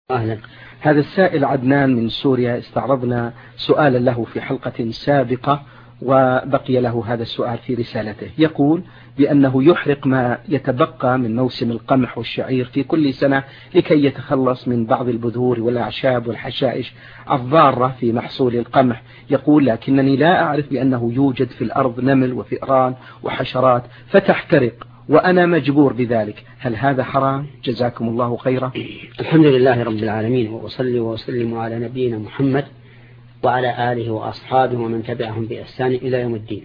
أهلا. هذا السائل عدنان من سوريا، استعرضنا سؤالا له في حلقة سابقة وبقي له هذا السؤال في رسالته. يقول بأنه يحرق ما يتبقى من موسم القمح والشعير في كل سنة لكي يتخلص من بعض البذور والأعشاب والحشائش الضارة في محصول القمح. يقول لكنني لا أعرف بأنه يوجد في الأرض نمل وفئران وحشرات فتحترق وأنا مجبور بذلك، هل هذا حرام؟ جزاكم الله خيرا. الحمد لله رب العالمين، وأصلي وأسلم على نبينا محمد وعلى آله وأصحابه ومن تبعهم بإحسان إلى يوم الدين.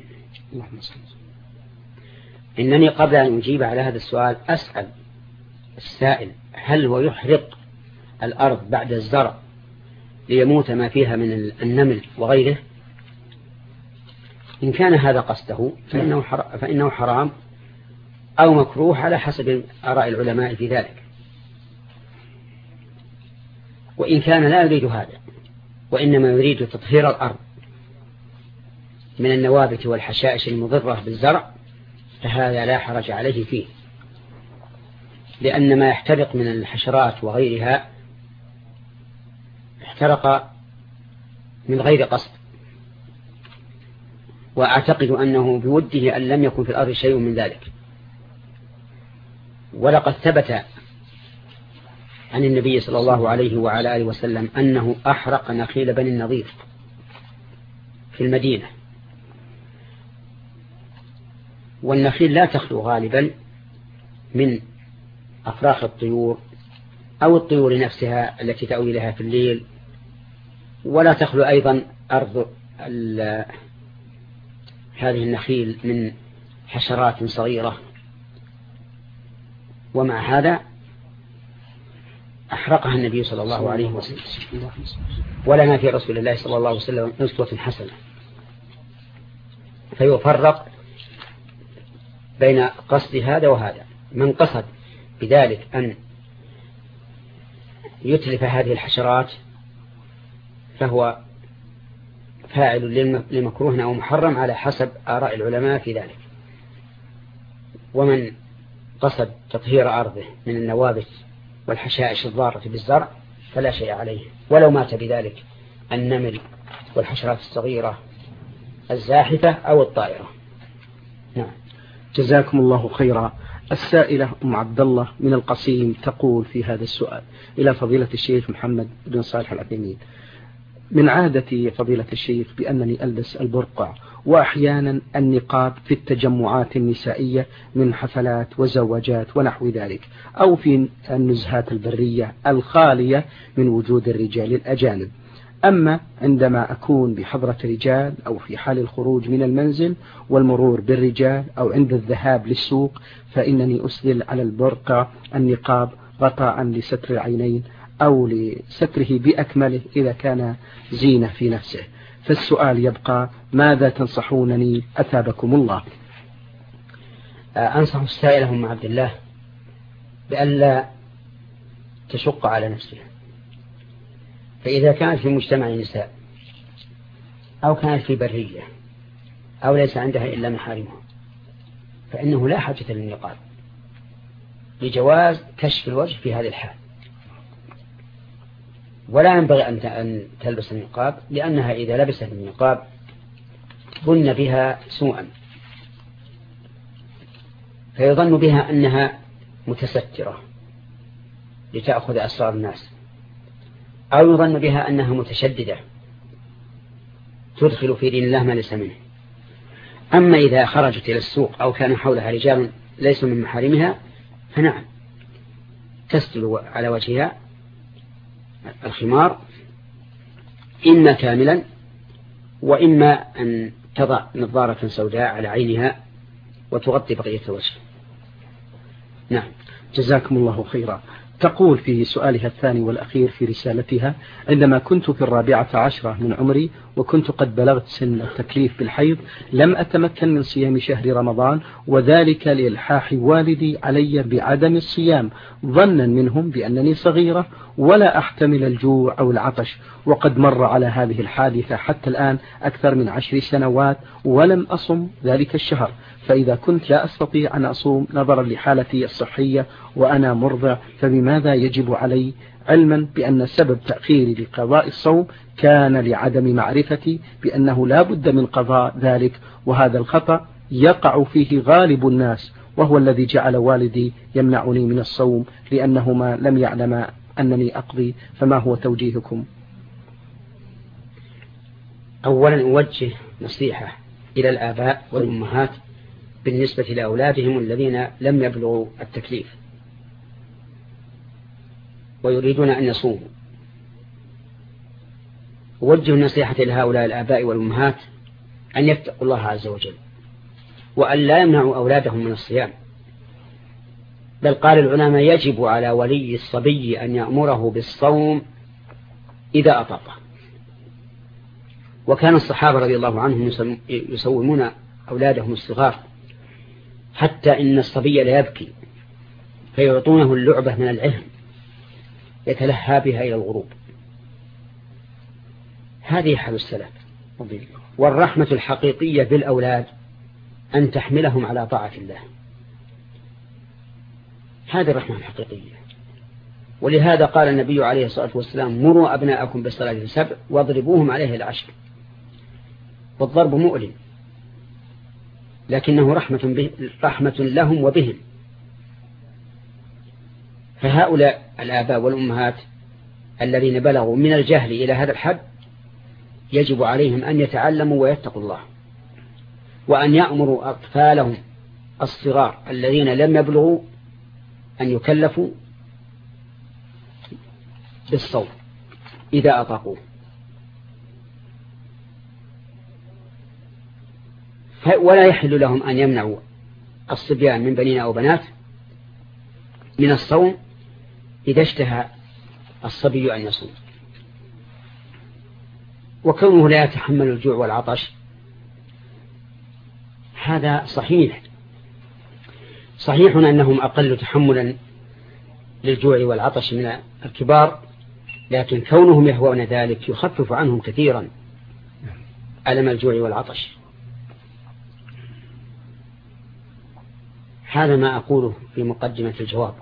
إنني قبل أن أجيب على هذا السؤال أسأل السائل هل هو يحرق الأرض بعد الزرع ليموت ما فيها من النمل وغيره؟ إن كان هذا قصده فإنه حرام أو مكروه على حسب آراء العلماء في ذلك. وإن كان لا يريد هذا وإنما يريد تطهير الأرض من النوابت والحشائش المضرة بالزرع فهذا لا حرج عليه فيه، لأن ما يحترق من الحشرات وغيرها احترق من غير قصد، وأعتقد أنه بوده أن لم يكن في الأرض شيء من ذلك. ولقد ثبت عن النبي صلى الله عليه وعلى آله وسلم أنه أحرق نخيل بني النضير في المدينة. والنخيل لا تخلو غالبا من أفراخ الطيور أو الطيور نفسها التي تأوي لها في الليل، ولا تخلو أيضا أرض هذه النخيل من حشرات صغيرة. ومع هذا أحرقها النبي صلى الله عليه وسلم، ولنا في رسول الله صلى الله عليه وسلم أسوة حسنة. فيفرق بين قصد هذا وهذا. من قصد بذلك أن يتلف هذه الحشرات فهو فاعل لمكروه أو محرم على حسب آراء العلماء في ذلك. ومن قصد تطهير أرضه من النوابت والحشائش الضارة بالزرع فلا شيء عليه، ولو مات بذلك النمل والحشرات الصغيرة الزاحفة أو الطائرة. نعم. جزاكم الله خيرا. السائلة أم عبد الله من القصيم تقول في هذا السؤال إلى فضيلة الشيخ محمد بن صالح العثيمين: من عادتي فضيلة الشيخ بأنني ألبس البرقع وأحيانا النقاب في التجمعات النسائية من حفلات وزواجات ونحو ذلك، أو في النزهات البرية الخالية من وجود الرجال الأجانب. أما عندما أكون بحضرة رجال أو في حال الخروج من المنزل والمرور بالرجال أو عند الذهاب للسوق فإنني أسدل على البرقع النقاب غطاء لستر العينين أو لستره بأكمله إذا كان زينة في نفسه. فالسؤال يبقى: ماذا تنصحونني أثابكم الله؟ أنصح السائلة أم عبد الله بألا تشق على نفسها. فإذا كانت في مجتمع نساء أو كانت في برية أو ليس عندها إلا محارمها فإنه لا حاجة للنقاب لجواز كشف الوجه في هذه الحال. ولا ينبغي أن تلبس النقاب، لأنها إذا لبست النقاب ظن بها سوءا، فيظن بها أنها متسترة لتأخذ أسرار الناس، أو يظن بها أنها متشددة تدخل في دين الله ما ليس منه. أما إذا خرجت إلى السوق أو كان حولها رجال ليسوا من محارمها فنعم تسدل على وجهها الخمار إما كاملا وإما أن تضع نظارة سوداء على عينها وتغطي بقية الوجه. نعم. جزاكم الله خيرا. تقول في سؤالها الثاني والأخير في رسالتها: عندما كنت في 14 من عمري وكنت قد بلغت سن التكليف بالحيض لم أتمكن من صيام شهر رمضان، وذلك لإلحاح والدي علي بعدم الصيام ظنا منهم بأنني صغيرة ولا أحتمل الجوع أو العطش، وقد مر على هذه الحادثة حتى الآن أكثر من 10 سنوات ولم أصم ذلك الشهر. فإذا كنت لا أستطيع أن أصوم نظرا لحالتي الصحية وأنا مرضع فبماذا يجب علي علما بأن سبب تأخيري لقضاء الصوم كان لعدم معرفتي بأنه لا بد من قضاء ذلك، وهذا الخطأ يقع فيه غالب الناس، وهو الذي جعل والدي يمنعني من الصوم لأنهما لم يعلما أنني أقضي. فما هو توجيهكم؟ أولا أوجه نصيحة إلى الآباء والأمهات بالنسبة لأولادهم الذين لم يبلغوا التكليف ويريدون أن يصوموا. أوجه النصيحة لهؤلاء الآباء والأمهات أن يتقوا الله عز وجل، وأن لا يمنعوا أولادهم من الصيام، بل قال العلماء يجب على ولي الصبي أن يأمره بالصوم إذا أطاقه. وكان الصحابة رضي الله عنهم يسومون أولادهم الصغار، حتى إن الصبي لا يبكي فيعطونه اللعبة من العهن يتلهى بها إلى الغروب. هذه حال السلف. والرحمة الحقيقية بالأولاد أن تحملهم على طاعة الله، هذه الرحمة الحقيقية. ولهذا قال النبي عليه الصلاة والسلام: مروا أبناءكم بالصلاة لسبع واضربوهم عليه العشر. والضرب مؤلم، لكنه رحمة لهم وبهم. فهؤلاء الآباء والأمهات الذين بلغوا من الجهل إلى هذا الحد يجب عليهم أن يتعلموا ويتقوا الله، وأن يأمروا أطفالهم الصغار الذين لم يبلغوا أن يكلفوا بالصوم إذا أطاقوه. ولا يحل لهم أن يمنعوا الصبيان من بنين أو بنات من الصوم إذا اشتهى الصبي أن يصوم. وكونه لا يتحمل الجوع والعطش هذا صحيح أنهم أقل تحملا للجوع والعطش من الكبار، لكن كونهم يهوون ذلك يخفف عنهم كثيرا ألم الجوع والعطش. هذا ما أقوله في مقدمة الجواب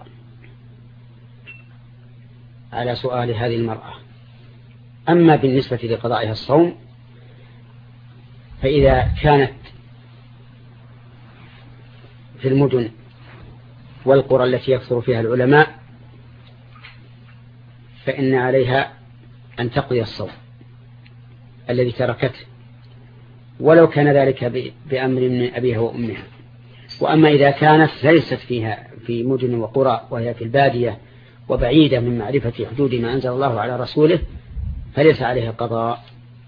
على سؤال هذه المرأة. أما بالنسبة لقضائها الصوم، فإذا كانت في المدن والقرى التي يكثر فيها العلماء فإن عليها أن تقضي الصوم الذي تركته، ولو كان ذلك بأمر من أبيها وأمها. وأما إذا كانت ليست فيها في مدن وقرى وهي في البادية وبعيدة من معرفة حدود ما أنزل الله على رسوله فليس عليها قضاء،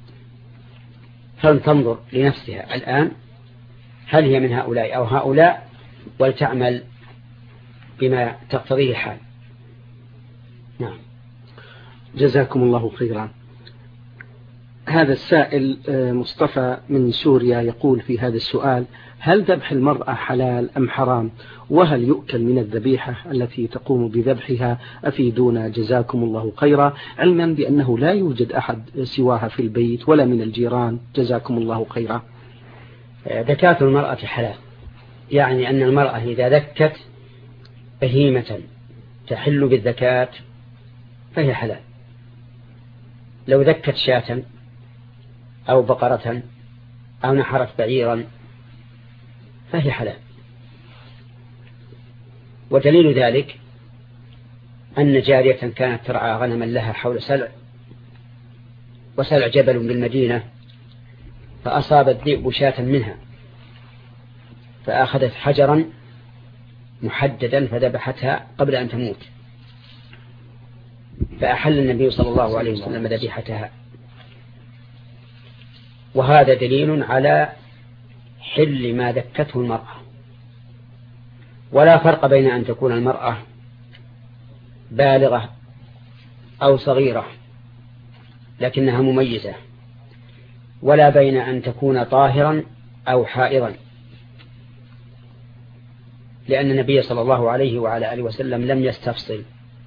فلتنظر لنفسها الآن هل هي من هؤلاء أو هؤلاء، ولتعمل بما تقتضيه الحال. نعم. جزاكم الله خيرا. هذا السائل مصطفى من سوريا يقول في هذا السؤال: هل ذبح المرأة حلال أم حرام؟ وهل يؤكل من الذبيحة التي تقوم بذبحها؟ أفيدونا جزاكم الله خيرا، علما بأنه لا يوجد أحد سواها في البيت ولا من الجيران. جزاكم الله خيرا. ذكاة المرأة حلال، يعني أن المرأة إذا ذكت بهيمة تحل بالذكاة فهي حلال. لو ذكت شاة أو بقرة أو نحرت بعيرا فهي حلال. ودليل ذلك أن جارية كانت ترعى غنما لها حول سلع، وسلع جبل بالمدينة، فأصاب الذئب شاة منها فأخذت حجرا محددا فذبحتها قبل أن تموت، فأحل النبي صلى الله عليه وسلم ذبيحتها. وهذا دليل على حل ما ذكته المرأة. ولا فرق بين أن تكون المرأة بالغة أو صغيرة لكنها مميزة، ولا بين أن تكون طاهرا أو حائضا، لأن النبي صلى الله عليه وعلى آله وسلم لم يستفصل.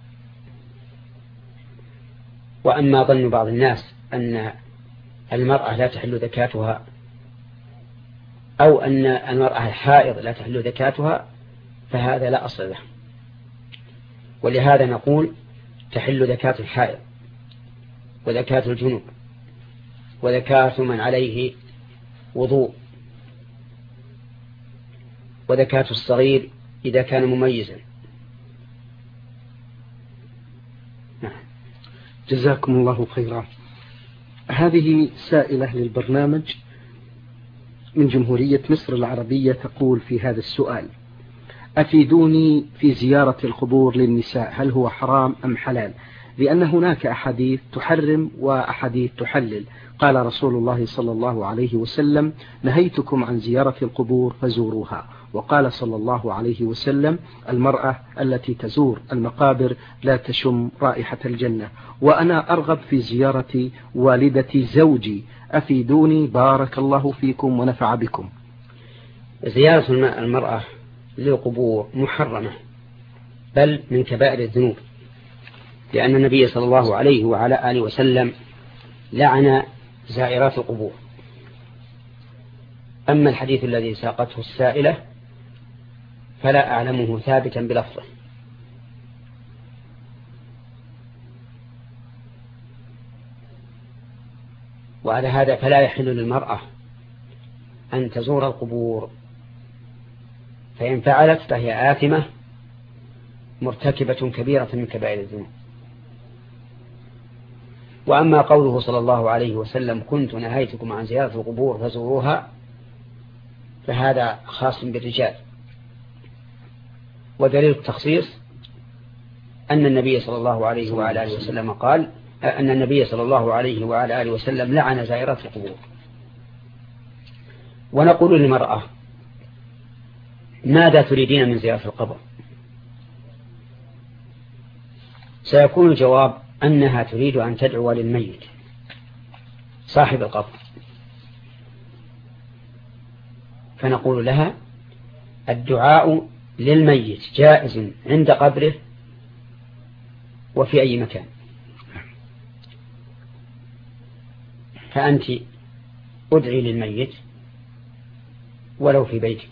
وأما ظن بعض الناس أن المرأة لا تحل ذكاتها أو أن المرأة الحائض لا تحل ذكاتها فهذا لا أصل له. ولهذا نقول تحل زكاة الحائض وزكاة الجنوب وزكاة من عليه وضوء وزكاة الصغير إذا كان مميزا. جزاكم الله خيرا. هذه سائلة للبرنامج من جمهورية مصر العربية تقول في هذا السؤال: أفيدوني في زيارة القبور للنساء، هل هو حرام أم حلال؟ لأن هناك أحاديث تحرم وأحاديث تحلل. قال رسول الله صلى الله عليه وسلم: نهيتكم عن زيارة القبور فزوروها. وقال صلى الله عليه وسلم: المرأة التي تزور المقابر لا تشم رائحة الجنة. وأنا أرغب في زيارة والدة زوجي، أفيدوني بارك الله فيكم ونفع بكم. زيارة المرأة للقبور محرمة، بل من كبائر الذنوب، لأن النبي صلى الله عليه وعلى آله وسلم لعن زائرات القبور. أما الحديث الذي ساقته السائلة فلا أعلمه ثابتا بلفظه. وعلى هذا فلا يحل للمرأة أن تزور القبور، فإن فعلت فهي آثمة مرتكبة كبيرة من كبائر الذنوب. وأما قوله صلى الله عليه وسلم: كنت نهيتكم عن زيارة القبور فزوروها، فهذا خاص بالرجال. ودليل التخصيص أن النبي صلى الله عليه وعلى آله وسلم قال أن النبي صلى الله عليه وعلى آله وسلم لعن زائرات القبور. ونقول للمرأة: ماذا تريدين من زيارة القبر؟ سيكون الجواب أنها تريد أن تدعو للميت صاحب القبر، فنقول لها: الدعاء للميت جائز عند قبره وفي أي مكان، فأنت ادعي للميت ولو في بيتك،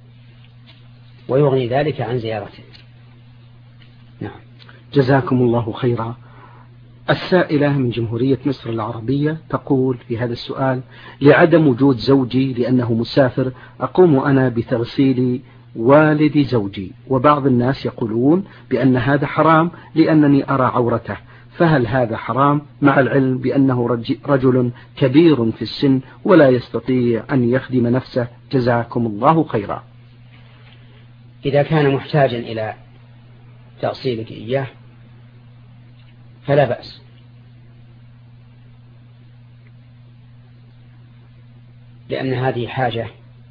ويغني ذلك عن زيارته. نعم. جزاكم الله خيرا. السائلة من جمهورية مصر العربية تقول في هذا السؤال: لعدم وجود زوجي لأنه مسافر، أقوم أنا بتغسيل والد زوجي، وبعض الناس يقولون بأن هذا حرام لأنني أرى عورته، فهل هذا حرام مع العلم بأنه رجل كبير في السن ولا يستطيع أن يخدم نفسه؟ جزاكم الله خيرا. إذا كان محتاجا إلى تغسيلك إياه فلا بأس، لأن هذه حاجة،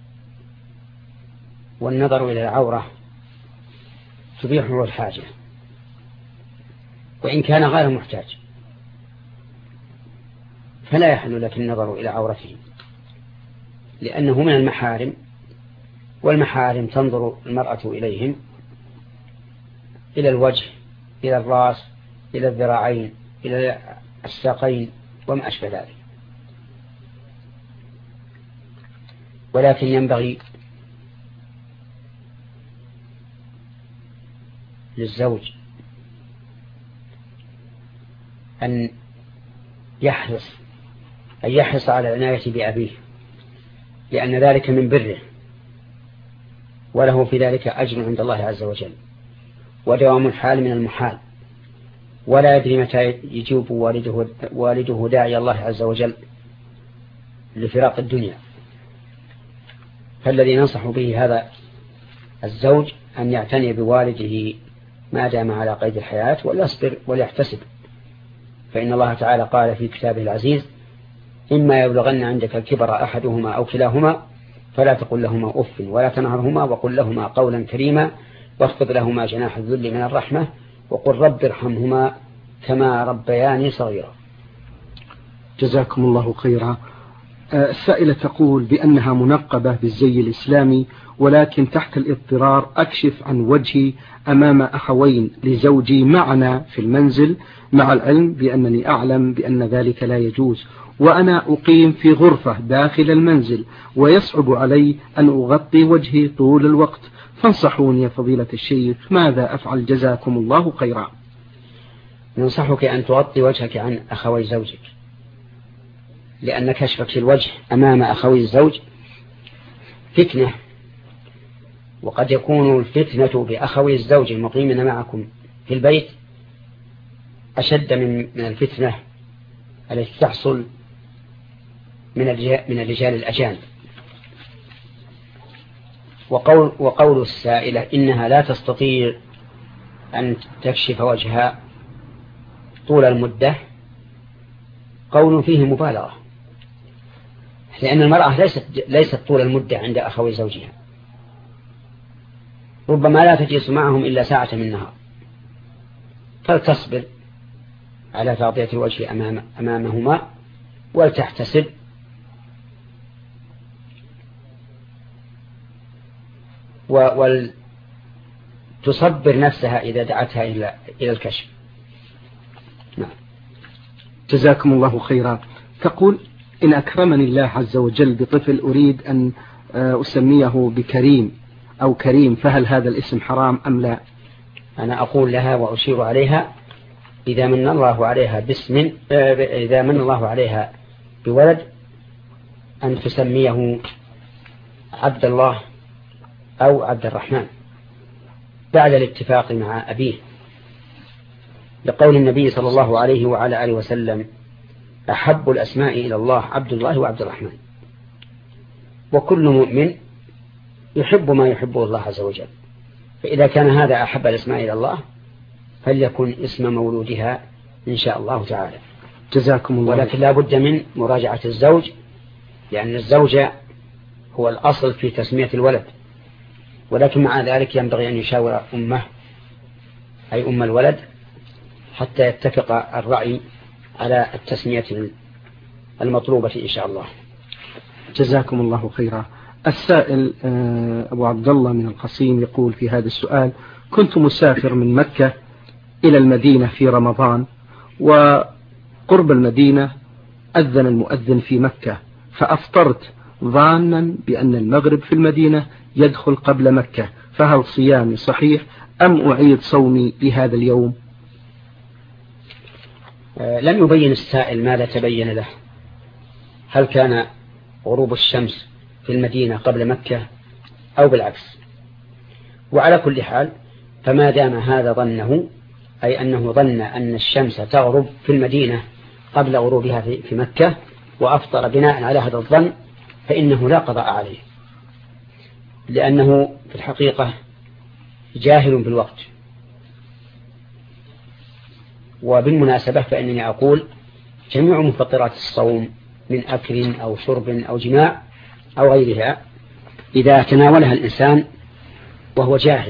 والنظر إلى العورة تبيحه الحاجة وإن كان غير محتاج، فلا يحل لك النظر إلى عورته، لأنه من المحارم، والمحارم تنظر المرأة إليهم إلى الوجه، إلى الرأس، إلى الذراعين، إلى الساقين وما أشبه ذلك. ولكن ينبغي للزوج أن يحرص على العناية بأبيه، لأن ذلك من بره، وله في ذلك أجر عند الله عز وجل، ودوام الحال من المحال، ولا يدري متى يجيب والده داعي الله عز وجل لفراق الدنيا. فالذي ننصح به هذا الزوج أن يعتني بوالده ما دام على قيد الحياة، وليصبر وليحتسب، فإن الله تعالى قال في كتابه العزيز: إما يبلغن عندك الكبر أحدهما أو كلاهما فلا تقل لهما أف ولا تنهرهما وقل لهما قولا كريما واخفض لهما جناح الذل من الرحمة وقل رب ارحمهما كما ربياني صغيرا. جزاكم الله خيرا. السائلة تقول بأنها منقبة بالزي الإسلامي، ولكن تحت الاضطرار أكشف عن وجهي أمام أخوين لزوجي معنا في المنزل، مع العلم بأنني أعلم بأن ذلك لا يجوز، وأنا أقيم في غرفة داخل المنزل ويصعب علي أن أغطي وجهي طول الوقت، فانصحوني يا فضيلة الشيخ ماذا أفعل؟ جزاكم الله خيرا. ننصحك أن تغطي وجهك عن أخوي زوجك، لأن كشفك الوجه أمام أخوي الزوج فتنة، وقد يكون الفتنة بأخوي الزوج المقيمين معكم في البيت أشد من الفتنة التي تحصل من الرجال الأجانب. وقول السائلة إنها لا تستطيع أن تكشف وجهها طول المدة قول فيه مبالغة، لأن المرأة ليست طول المدة عند أخوي زوجها، ربما لا تجلس معهم إلا ساعة من النهار، فلتصبر على تغطية الوجه أمامهما ولتحتسب، ولتصبر نفسها إذا دعتها إلى الكشف. نعم. جزاكم الله خيرا. تقول: إن أكرمني الله عز وجل بطفل أريد أن أسميه بكريم أو كريم، فهل هذا الاسم حرام أم لا؟ أنا أقول لها وأشير عليها إذا من الله عليها إذا من الله عليها بولد أن تسميه عبد الله أو عبد الرحمن بعد الاتفاق مع أبيه، لقول النبي صلى الله عليه وعلى آله وسلم: أحب الأسماء إلى الله عبد الله وعبد الرحمن. وكل مؤمن يحب ما يحبه الله عز وجل، فإذا كان هذا أحب الأسماء إلى الله فليكن اسم مولودها إن شاء الله تعالى. جزاكم الله. ولكن لا بد من مراجعة الزوج، لأن الزوج هو الأصل في تسمية الولد، ولكن مع ذلك ينبغي أن يشاور أمه أي أم الولد حتى يتفق الرأي على التسمية المطلوبة إن شاء الله. جزاكم الله خيرا. السائل أبو عبد الله من القصيم يقول في هذا السؤال: كنت مسافر من مكة إلى المدينة في رمضان، وقرب المدينة أذن المؤذن في مكة، فأفطرت ظانا بأن المغرب في المدينة يدخل قبل مكة، فهل صيامي صحيح أم أعيد صومي لهذا اليوم؟ لم يبين السائل ماذا تبين له، هل كان غروب الشمس في المدينة قبل مكة أو بالعكس. وعلى كل حال فما دام هذا ظنه، أي أنه ظن أن الشمس تغرب في المدينة قبل غروبها في مكة وأفطر بناء على هذا الظن، فإنه لا قضاء عليه، لأنه في الحقيقة جاهل بالوقت. وبالمناسبة فإنني أقول جميع مفطرات الصوم من أكل أو شرب أو جماع أو غيرها إذا تناولها الإنسان وهو جاهل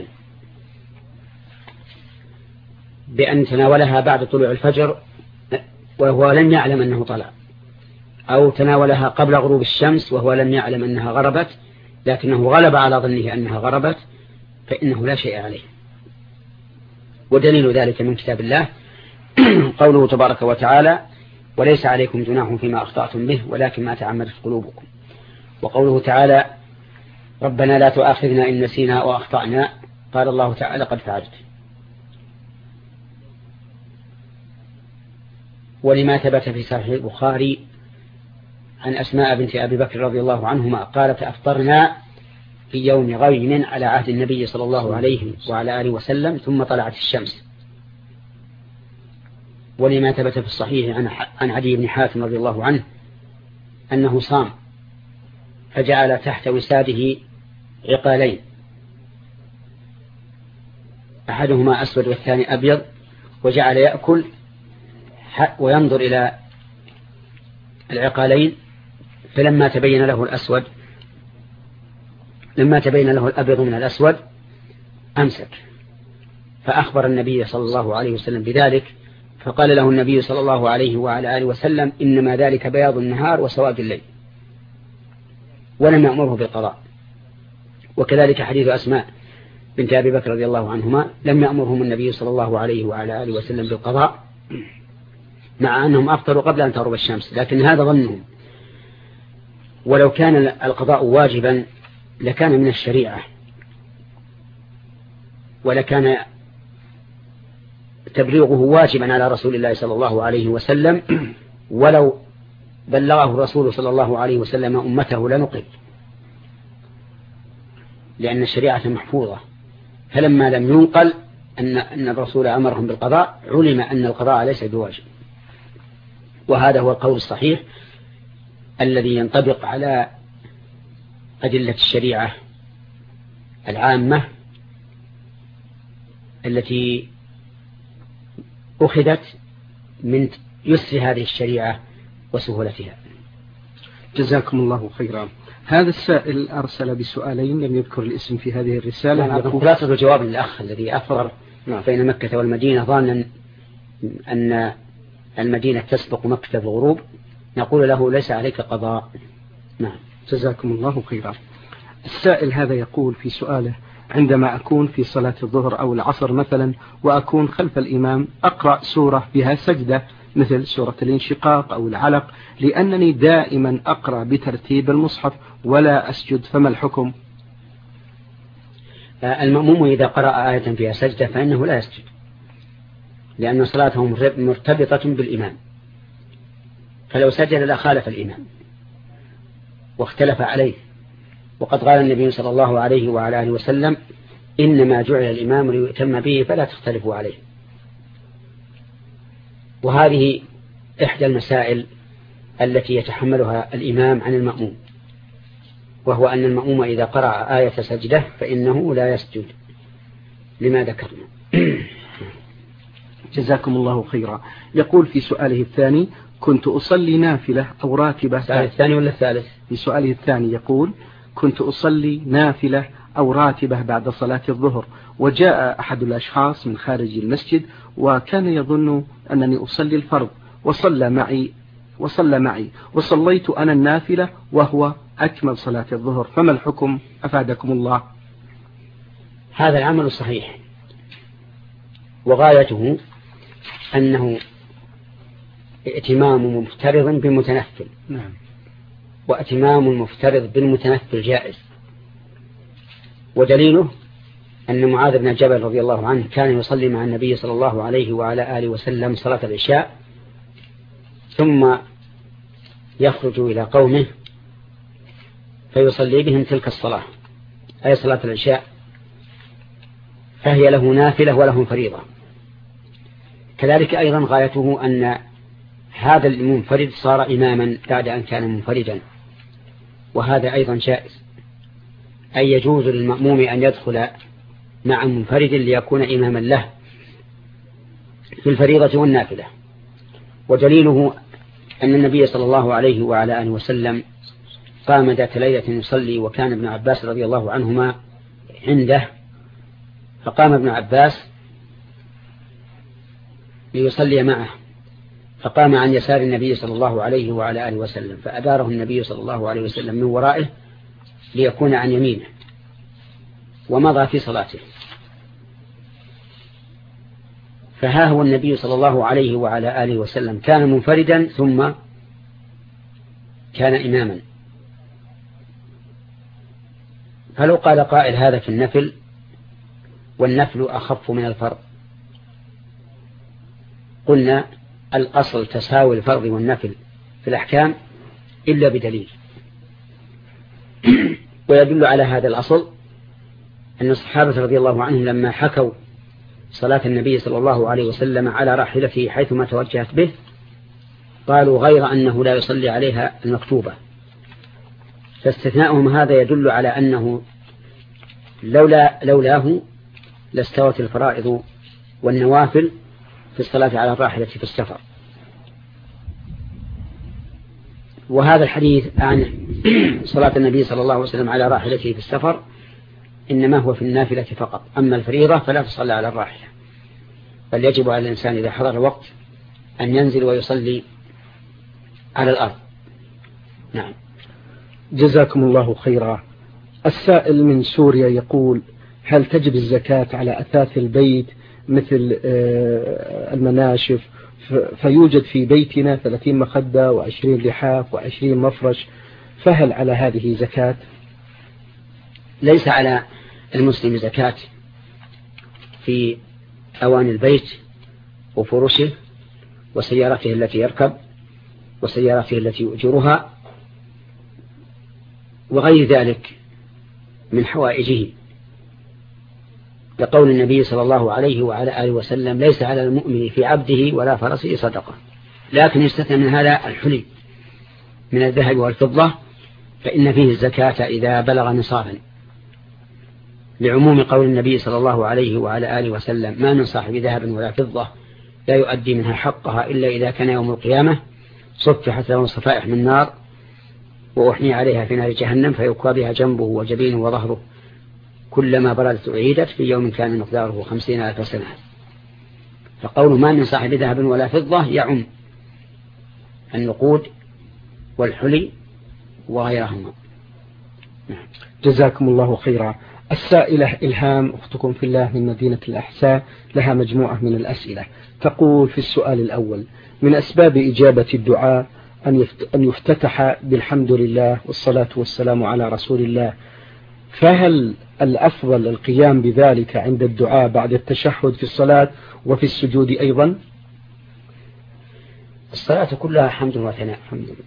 بأن تناولها بعد طلوع الفجر وهو لم يعلم أنه طلع، أو تناولها قبل غروب الشمس وهو لم يعلم أنها غربت لكنه غلب على ظنه أنها غربت، فإنه لا شيء عليه. ودليل ذلك من كتاب الله قوله تبارك وتعالى: وليس عليكم جناح فيما أخطأتم به ولكن ما تعمدت قلوبكم. وقوله تعالى: ربنا لا تؤاخذنا إن نسينا وأخطأنا، قال الله تعالى: قد فعلت. ولما ثبت في صحيح البخاري عن أسماء بنت أبي بكر رضي الله عنهما قالت: أفطرنا في يوم غيم على عهد النبي صلى الله عليه وعلى آله وسلم ثم طلعت الشمس. ولما ثبت في الصحيح عن عدي بن حاتم رضي الله عنه أنه صام فجعل تحت وساده عقالين، أحدهما أسود والثاني أبيض، وجعل يأكل وينظر إلى العقالين، فلما تبين له الأسود الأبيض من الأسود أمسك، فأخبر النبي صلى الله عليه وسلم بذلك، فقال له النبي صلى الله عليه وعلى آله وسلم: إنما ذلك بياض النهار وسواد الليل، ولم يأمره بالقضاء. وكذلك حديث أسماء بنت أبي بكر رضي الله عنهما لم يأمرهم النبي صلى الله عليه وعلى آله وسلم بالقضاء، مع أنهم أفطروا قبل أن تغرب الشمس، لكن هذا ظنهم. ولو كان القضاء واجبا لكان من الشريعة، ولكان تبليغه واجبا على رسول الله صلى الله عليه وسلم، ولو بلغه الرسول صلى الله عليه وسلم أمته لنقل، لأن الشريعة محفوظة. فلما لم ينقل أن الرسول أمرهم بالقضاء علم أن القضاء ليس بواجب. وهذا هو القول الصحيح الذي ينطبق على أدلة الشريعة العامة التي أخذت من يسر هذه الشريعة وسهولتها. جزاكم الله خيرا. هذا السائل أرسل بسؤالين لم يذكر الاسم في هذه الرسالة. خلاصة الجواب للأخ الذي أفضل بين مكة والمدينة ظانا أن المدينة تسبق مكة في الغروب، نقول له ليس عليك قضاء. نعم، جزاكم الله خيرا. السائل هذا يقول في سؤاله: عندما أكون في صلاة الظهر أو العصر مثلا وأكون خلف الإمام أقرأ سورة بها سجدة مثل سورة الانشقاق أو العلق، لأنني دائما أقرأ بترتيب المصحف ولا أسجد، فما الحكم؟ المأموم إذا قرأ آية فيها سجدة فإنه لا يسجد، لأن صلاته مرتبطة بالإمام، فلو سجد لخالف الإمام واختلف عليه. وقد قال النبي صلى الله عليه وعلى آله وسلم: إنما جعل الإمام ليؤتم به فلا تختلفوا عليه. وهذه إحدى المسائل التي يتحملها الإمام عن المأموم، وهو أن المأموم إذا قرأ آية سجدة فإنه لا يسجد لما ذكرنا. جزاكم الله خيرا. يقول في سؤاله الثاني: كنت أصلي نافلة أو راتبة. السؤال الثاني ولا الثالث؟ في سؤاله الثاني يقول: كنت أصلي نافلة أو راتبة بعد صلاة الظهر، وجاء أحد الأشخاص من خارج المسجد وكان يظن أنني أصلي الفرض وصلى معي وصليت أنا النافلة وهو أكمل صلاة الظهر، فما الحكم أفادكم الله؟ هذا العمل صحيح، وغايته أنه ائتمام مفترض بمتنفل. نعم. وائتمام المفترض بالمتنفل جائز. ودليله أن معاذ بن جبل رضي الله عنه كان يصلي مع النبي صلى الله عليه وعلى آله وسلم صلاة العشاء، ثم يخرج إلى قومه فيصلي بهم تلك الصلاة، أي صلاة العشاء، فهي له نافلة وله فريضة. كذلك أيضا غايته أن هذا المنفرد صار إماما بعد أن كان منفردا، وهذا أيضا جائز، أي يجوز للمأموم أن يدخل مع منفرد ليكون إماما له في الفريضة والنافلة. ودليله أن النبي صلى الله عليه وعلى آله وسلم قام ذات ليلة يصلي، وكان ابن عباس رضي الله عنهما عنده، فقام ابن عباس ليصلي معه، فقام عن يسار النبي صلى الله عليه وعلى آله وسلم، فأداره النبي صلى الله عليه وسلم من ورائه ليكون عن يمينه، ومضى في صلاته. فها هو النبي صلى الله عليه وعلى آله وسلم كان منفردا ثم كان إماما. فلو قال قائل هذا في النفل، والنفل أخف من الفرض، قلنا الأصل تساوي الفرض والنفل في الأحكام إلا بدليل. ويدل على هذا الأصل أن الصحابة رضي الله عنهم لما حكوا صلاة النبي صلى الله عليه وسلم على راحلته حيثما توجهت به، قالوا غير أنه لا يصلي عليها المكتوبة. فاستثناؤهم هذا يدل على أنه لولاه لاستوت الفرائض والنوافل في الصلاة على الراحلة في السفر. وهذا الحديث عن صلاة النبي صلى الله عليه وسلم على راحلته في السفر إنما هو في النافلة فقط، أما الفريضة فلا تصلى على الراحلة، بل يجب على الإنسان إذا حضر الوقت أن ينزل ويصلي على الأرض. نعم. جزاكم الله خيرا. السائل من سوريا يقول: هل تجب الزكاة على أثاث البيت مثل المناشف؟ فيوجد في بيتنا 30 مخدة و20 لحاف و20 مفرش، فهل على هذه زكاة؟ ليس على المسلم زكاة في أواني البيت وفرشه وسيارته التي يركب وسيارته التي يؤجرها وغير ذلك من حوائجه، لقول النبي صلى الله عليه وعلى آله وسلم: ليس على المؤمن في عبده ولا فرسه صدقة. لكن يستثنى من هذا الحلي من الذهب والفضة، فإن فيه الزكاة إذا بلغ نصابا، لعموم قول النبي صلى الله عليه وعلى آله وسلم: ما من صاحب ذهب ولا فضة لا يؤدي منها حقها إلا إذا كان يوم القيامة صفحت له صفائح من نار وأحمي عليها في نار جهنم فيكوى بها جنبه وجبينه وظهره كلما بردت أعيدت في يوم كان مقداره 50,000 سنة. فقول ما من صاحب ذهب ولا فضة يعم النقود والحلي وغيرهما. جزاكم الله خيرا. السائلة إلهام أختكم في الله من مدينة الأحساء لها مجموعة من الأسئلة. تقول في السؤال الأول: من أسباب إجابة الدعاء أن يفتتح بالحمد لله والصلاة والسلام على رسول الله، فهل الأفضل القيام بذلك عند الدعاء بعد التشهد في الصلاة وفي السجود أيضا؟ الصلاة كلها حمد وثناء،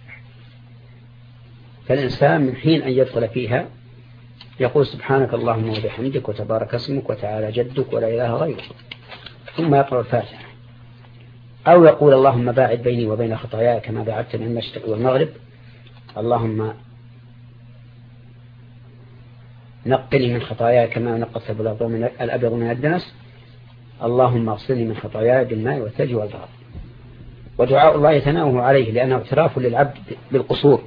فالإنسان من حين أن يدخل فيها يقول: سبحانك اللهم وبحمدك وتبارك اسمك وتعالى جدك ولا إله غيرك، ثم يقرأ الفاتحة، أو يقول: اللهم باعد بيني وبين خطاياي كما باعدت بين المشرق والمغرب، اللهم نقني من خطاياي كما نقصت الأبيض من الدنس، اللهم اغسلني من خطاياي بالماء والثلج والبرد. ودعاء الله يتناوه عليه لأنه اعتراف للعبد بالقصور،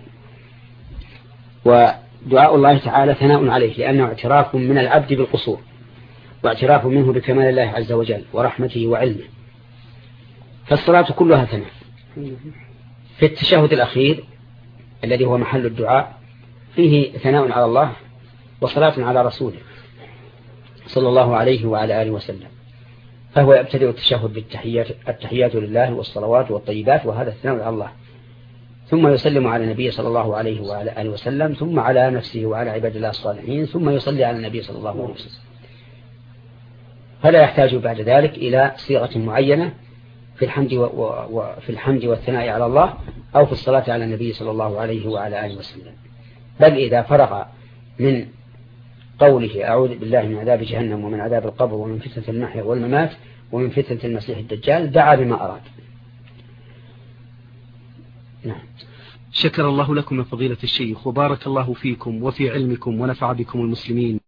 ودعاء الله تعالى ثناء عليه لأنه اعتراف من العبد بالقصور واعتراف منه بكمال الله عز وجل ورحمته وعلمه. فالصلاة كلها ثناء. في التشهد الأخير الذي هو محل الدعاء فيه ثناء على الله وصلاة على رسوله صلى الله عليه وعلى آله وسلم، فهو يبتدئ التشهد بالتحيات لله والصلوات والطيبات، وهذا الثناء على الله، ثم يسلم على النبي صلى الله عليه وعلى آله وسلم، ثم على نفسه وعلى عباد الله الصالحين، ثم يصلي على النبي صلى الله عليه وسلم. فلا يحتاج بعد ذلك إلى صيغة معينة في الحمد والثناء على الله أو في الصلاة على النبي صلى الله عليه وعلى آله وسلم. بل إذا فرغ من قوله: أعوذ بالله من عذاب جهنم ومن عذاب القبر ومن فتنة المحيا والممات ومن فتنة المسيح الدجال، دعا بما أراد. نعم. شكر الله لكم يا فضيلة الشيخ، وبارك الله فيكم وفي علمكم ونفع بكم المسلمين.